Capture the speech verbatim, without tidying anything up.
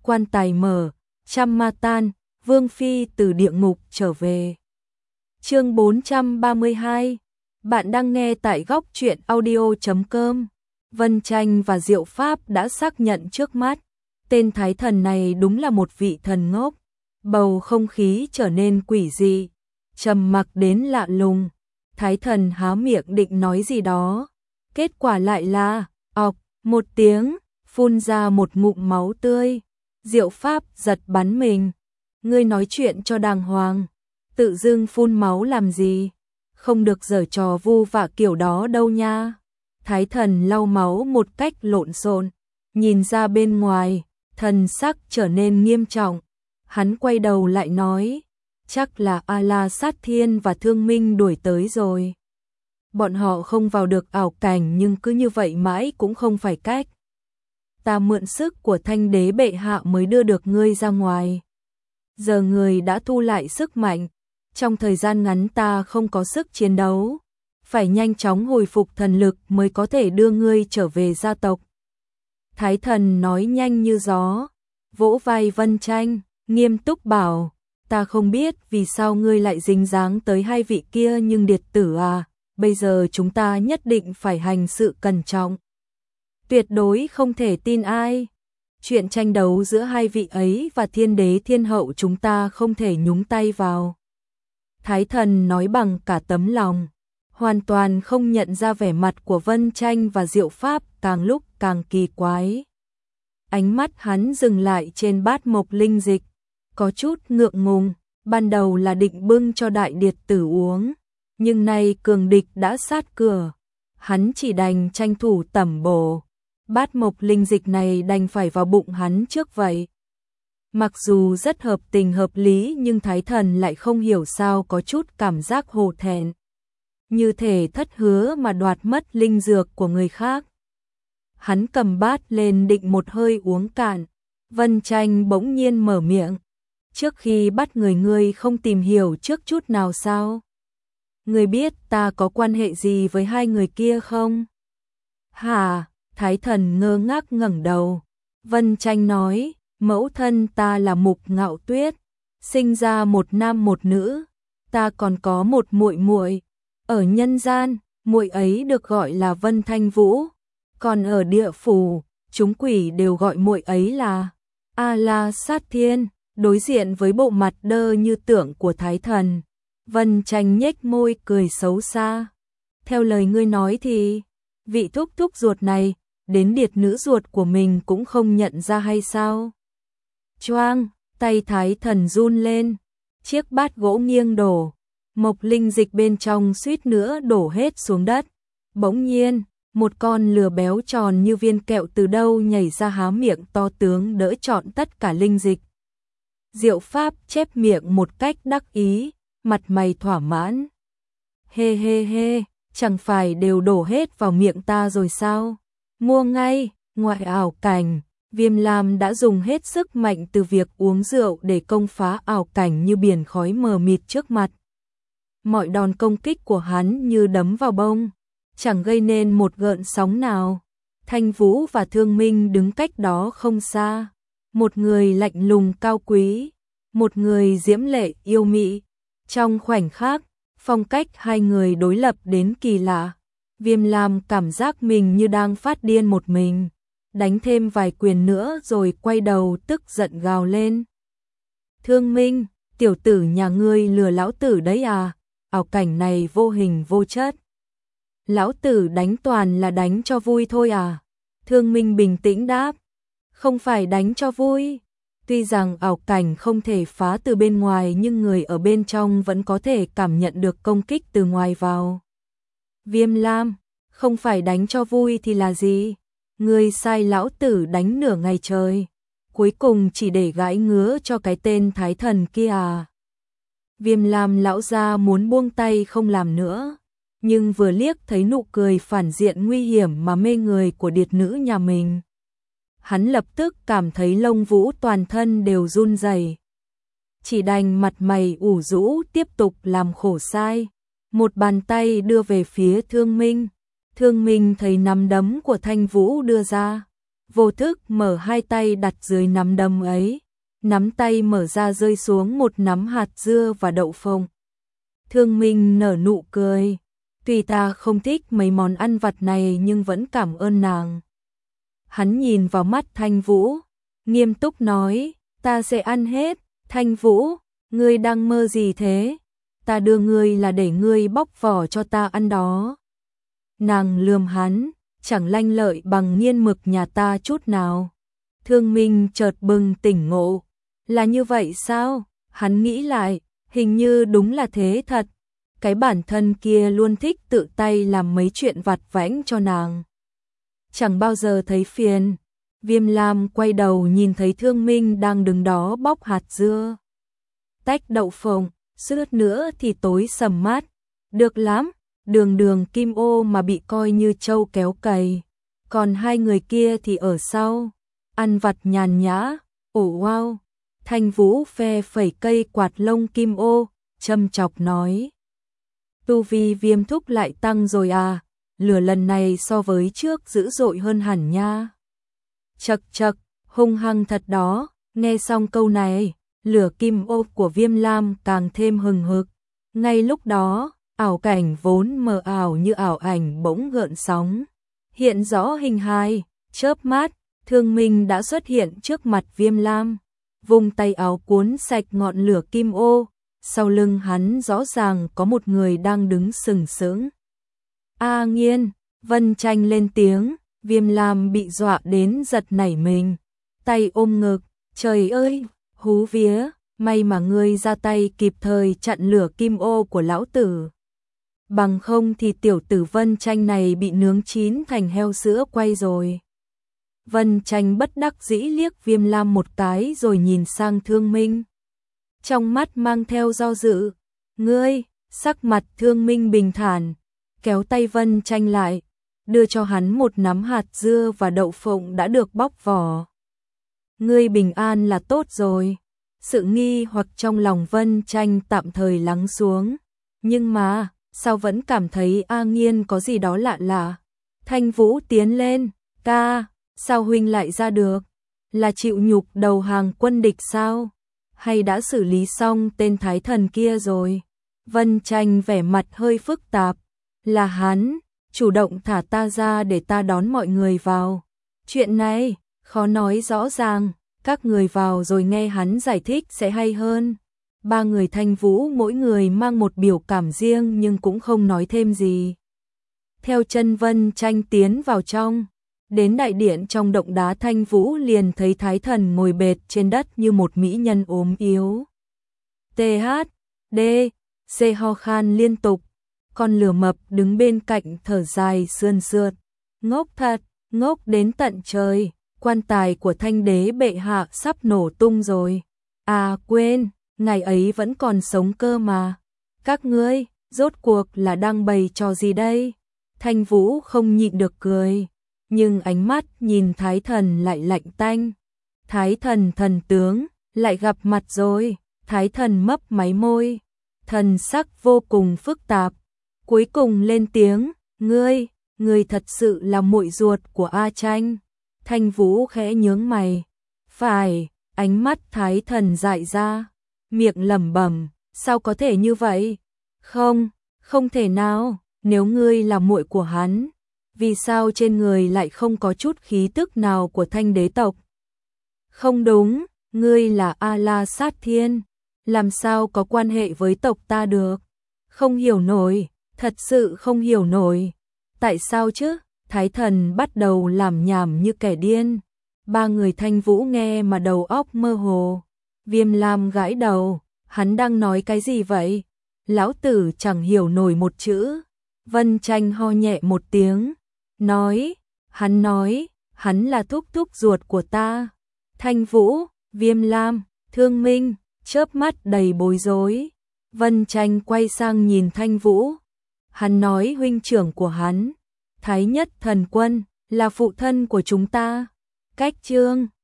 quan tài mở, trăm ma tan, Vương Phi từ địa ngục trở về. Chương bốn trăm ba mươi hai. Bạn đang nghe tại góc truyện audio chấm com. Vân Tranh và Diệu Pháp đã xác nhận trước mắt, tên thái thần này đúng là một vị thần ngốc. Bầu không khí trở nên quỷ dị, trầm mặc đến lạ lùng. Thái thần há miệng định nói gì đó, kết quả lại là ọc một tiếng, phun ra một ngụm máu tươi. Diệu Pháp giật bắn mình. Ngươi nói chuyện cho đàng hoàng, tự dưng phun máu làm gì? Không được giở trò vu vạ kiểu đó đâu nha. Thái thần lau máu một cách lộn xộn, nhìn ra bên ngoài, thần sắc trở nên nghiêm trọng. Hắn quay đầu lại nói, chắc là A-la Sát Thiên và Thương Minh đuổi tới rồi. Bọn họ không vào được ảo cảnh nhưng cứ như vậy mãi cũng không phải cách. Ta mượn sức của Thanh Đế bệ hạ mới đưa được ngươi ra ngoài. Giờ người đã thu lại sức mạnh, trong thời gian ngắn ta không có sức chiến đấu, phải nhanh chóng hồi phục thần lực mới có thể đưa ngươi trở về gia tộc. Thái thần nói nhanh như gió, vỗ vai Vân Tranh, nghiêm túc bảo, ta không biết vì sao ngươi lại dính dáng tới hai vị kia nhưng điệt tử à, bây giờ chúng ta nhất định phải hành sự cẩn trọng. Tuyệt đối không thể tin ai. Chuyện tranh đấu giữa hai vị ấy và thiên đế thiên hậu chúng ta không thể nhúng tay vào. Thái thần nói bằng cả tấm lòng, hoàn toàn không nhận ra vẻ mặt của Vân Tranh và Diệu Pháp càng lúc càng kỳ quái. Ánh mắt hắn dừng lại trên bát mộc linh dịch, có chút ngượng ngùng, ban đầu là định bưng cho đại điệt tử uống, nhưng nay cường địch đã sát cửa, hắn chỉ đành tranh thủ tẩm bổ. Bát mộc linh dịch này đành phải vào bụng hắn trước vậy. Mặc dù rất hợp tình hợp lý nhưng thái thần lại không hiểu sao có chút cảm giác hổ thẹn. Như thể thất hứa mà đoạt mất linh dược của người khác. Hắn cầm bát lên định một hơi uống cạn. Vân Tranh bỗng nhiên mở miệng. Trước khi bắt người ngươi không tìm hiểu trước chút nào sao? Ngươi biết ta có quan hệ gì với hai người kia không? Hả? Thái thần ngơ ngác ngẩng đầu. Vân Tranh nói, mẫu thân ta là Mục Ngạo Tuyết, sinh ra một nam một nữ, ta còn có một muội muội. Ở nhân gian, muội ấy được gọi là Vân Thanh Vũ, còn ở địa phủ, chúng quỷ đều gọi muội ấy là A-la Sát Thiên. Đối diện với bộ mặt đơ như tưởng của thái thần, Vân Tranh nhếch môi cười xấu xa. Theo lời ngươi nói thì, vị thúc thúc ruột này, đến điệt nữ ruột của mình cũng không nhận ra hay sao? Choang, tay thái thần run lên, chiếc bát gỗ nghiêng đổ, mộc linh dịch bên trong suýt nữa đổ hết xuống đất. Bỗng nhiên, một con lừa béo tròn như viên kẹo từ đâu nhảy ra há miệng to tướng đỡ trọn tất cả linh dịch. Diệu Pháp chép miệng một cách đắc ý, mặt mày thỏa mãn. Hê hê hê, chẳng phải đều đổ hết vào miệng ta rồi sao? Mua ngay, ngoại ảo cảnh, Viêm Lam đã dùng hết sức mạnh từ việc uống rượu để công phá ảo cảnh như biển khói mờ mịt trước mặt. Mọi đòn công kích của hắn như đấm vào bông, chẳng gây nên một gợn sóng nào. Thanh Vũ và Thương Minh đứng cách đó không xa, một người lạnh lùng cao quý, một người diễm lệ yêu mị. Trong khoảnh khắc, phong cách hai người đối lập đến kỳ lạ. Viêm Lam cảm giác mình như đang phát điên một mình, đánh thêm vài quyền nữa rồi quay đầu tức giận gào lên. Thương Minh, tiểu tử nhà ngươi lừa lão tử đấy à, ảo cảnh này vô hình vô chất. Lão tử đánh toàn là đánh cho vui thôi à? Thương Minh bình tĩnh đáp, không phải đánh cho vui. Tuy rằng ảo cảnh không thể phá từ bên ngoài nhưng người ở bên trong vẫn có thể cảm nhận được công kích từ ngoài vào. Viêm Lam, không phải đánh cho vui thì là gì? Ngươi sai lão tử đánh nửa ngày trời, cuối cùng chỉ để gãi ngứa cho cái tên thái thần kia à? Viêm Lam lão gia muốn buông tay không làm nữa, nhưng vừa liếc thấy nụ cười phản diện nguy hiểm mà mê người của điệt nữ nhà mình, hắn lập tức cảm thấy lông vũ toàn thân đều run rẩy. Chỉ đành mặt mày ủ rũ tiếp tục làm khổ sai. Một bàn tay đưa về phía Thương Minh. Thương Minh thấy nắm đấm của Thanh Vũ đưa ra, vô thức mở hai tay đặt dưới nắm đấm ấy. Nắm tay mở ra rơi xuống một nắm hạt dưa và đậu phộng. Thương Minh nở nụ cười. Tuy ta không thích mấy món ăn vặt này nhưng vẫn cảm ơn nàng. Hắn nhìn vào mắt Thanh Vũ, nghiêm túc nói, ta sẽ ăn hết. Thanh Vũ, ngươi đang mơ gì thế? Ta đưa ngươi là để ngươi bóc vỏ cho ta ăn đó. Nàng lườm hắn, chẳng lanh lợi bằng nghiên mực nhà ta chút nào. Thương Minh chợt bừng tỉnh ngộ. Là như vậy sao? Hắn nghĩ lại, hình như đúng là thế thật. Cái bản thân kia luôn thích tự tay làm mấy chuyện vặt vãnh cho nàng. Chẳng bao giờ thấy phiền. Viêm Lam quay đầu nhìn thấy Thương Minh đang đứng đó bóc hạt dưa. Tách đậu phộng, suýt nữa thì tối sầm mắt. Được lắm, đường đường kim ô mà bị coi như trâu kéo cày. Còn hai người kia thì ở sau, ăn vặt nhàn nhã. Ồ wow! Thanh Vũ phe phẩy cây quạt lông kim ô, châm chọc nói. Tu vi Viêm thúc lại tăng rồi à, lửa lần này so với trước dữ dội hơn hẳn nha. Chậc chậc, hung hăng thật đó. Nghe xong câu này, lửa kim ô của Viêm Lam càng thêm hừng hực. Ngay lúc đó, ảo cảnh vốn mờ ảo như ảo ảnh bỗng gợn sóng. Hiện rõ hình hài, chớp mắt, Thương Minh đã xuất hiện trước mặt Viêm Lam. Vùng tay áo cuốn sạch ngọn lửa kim ô, sau lưng hắn rõ ràng có một người đang đứng sừng sững. A Nghiên, Vân Tranh lên tiếng, Viêm Lam bị dọa đến giật nảy mình, tay ôm ngực, trời ơi, hú vía, may mà ngươi ra tay kịp thời chặn lửa kim ô của lão tử. Bằng không thì tiểu tử Vân Tranh này bị nướng chín thành heo sữa quay rồi. Vân Tranh bất đắc dĩ liếc Viêm Lam một cái rồi nhìn sang Thương Minh. Trong mắt mang theo do dự. Ngươi, sắc mặt Thương Minh bình thản, kéo tay Vân Tranh lại, đưa cho hắn một nắm hạt dưa và đậu phộng đã được bóc vỏ. Ngươi bình an là tốt rồi. Sự nghi hoặc trong lòng Vân Tranh tạm thời lắng xuống. Nhưng mà, sao vẫn cảm thấy A Nghiên có gì đó lạ lạ. Thanh Vũ tiến lên, ca, sao huynh lại ra được? Là chịu nhục đầu hàng quân địch sao? Hay đã xử lý xong tên thái thần kia rồi? Vân Tranh vẻ mặt hơi phức tạp. Là hắn, chủ động thả ta ra để ta đón mọi người vào. Chuyện này, khó nói rõ ràng, các người vào rồi nghe hắn giải thích sẽ hay hơn. Ba người Thanh Vũ mỗi người mang một biểu cảm riêng nhưng cũng không nói thêm gì. Theo chân Vân Tranh tiến vào trong, đến đại điện trong động đá, Thanh Vũ liền thấy thái thần ngồi bệt trên đất như một mỹ nhân ốm yếu. T H D C ho khan liên tục, con lửa mập đứng bên cạnh thở dài sườn sượt. Ngốc thật, ngốc đến tận trời, quan tài của Thanh đế bệ hạ sắp nổ tung rồi. À quên, ngày ấy vẫn còn sống cơ mà. Các ngươi, rốt cuộc là đang bày trò gì đây? Thanh Vũ không nhịn được cười, nhưng ánh mắt nhìn thái thần lại lạnh tanh. Thái thần thần tướng, lại gặp mặt rồi. Thái thần mấp máy môi, thần sắc vô cùng phức tạp. Cuối cùng lên tiếng, ngươi, ngươi thật sự là muội ruột của A Tranh. Thanh Vũ khẽ nhướng mày. Phải, ánh mắt thái thần dại ra, miệng lẩm bẩm, sao có thể như vậy? Không, không thể nào, nếu ngươi là muội của hắn, vì sao trên người lại không có chút khí tức nào của Thanh đế tộc? Không đúng, ngươi là A La Sát Thiên, làm sao có quan hệ với tộc ta được? Không hiểu nổi, thật sự không hiểu nổi. Tại sao chứ? Thái thần bắt đầu làm nhảm như kẻ điên. Ba người Thanh Vũ nghe mà đầu óc mơ hồ. Viêm Lam gãi đầu, hắn đang nói cái gì vậy? Lão tử chẳng hiểu nổi một chữ. Vân Tranh ho nhẹ một tiếng, nói, hắn nói, hắn là thúc thúc ruột của ta. Thanh Vũ, Viêm Lam, Thương Minh, chớp mắt đầy bối rối. Vân Tranh quay sang nhìn Thanh Vũ. Hắn nói huynh trưởng của hắn, Thái Nhất Thần Quân, là phụ thân của chúng ta. Cách chương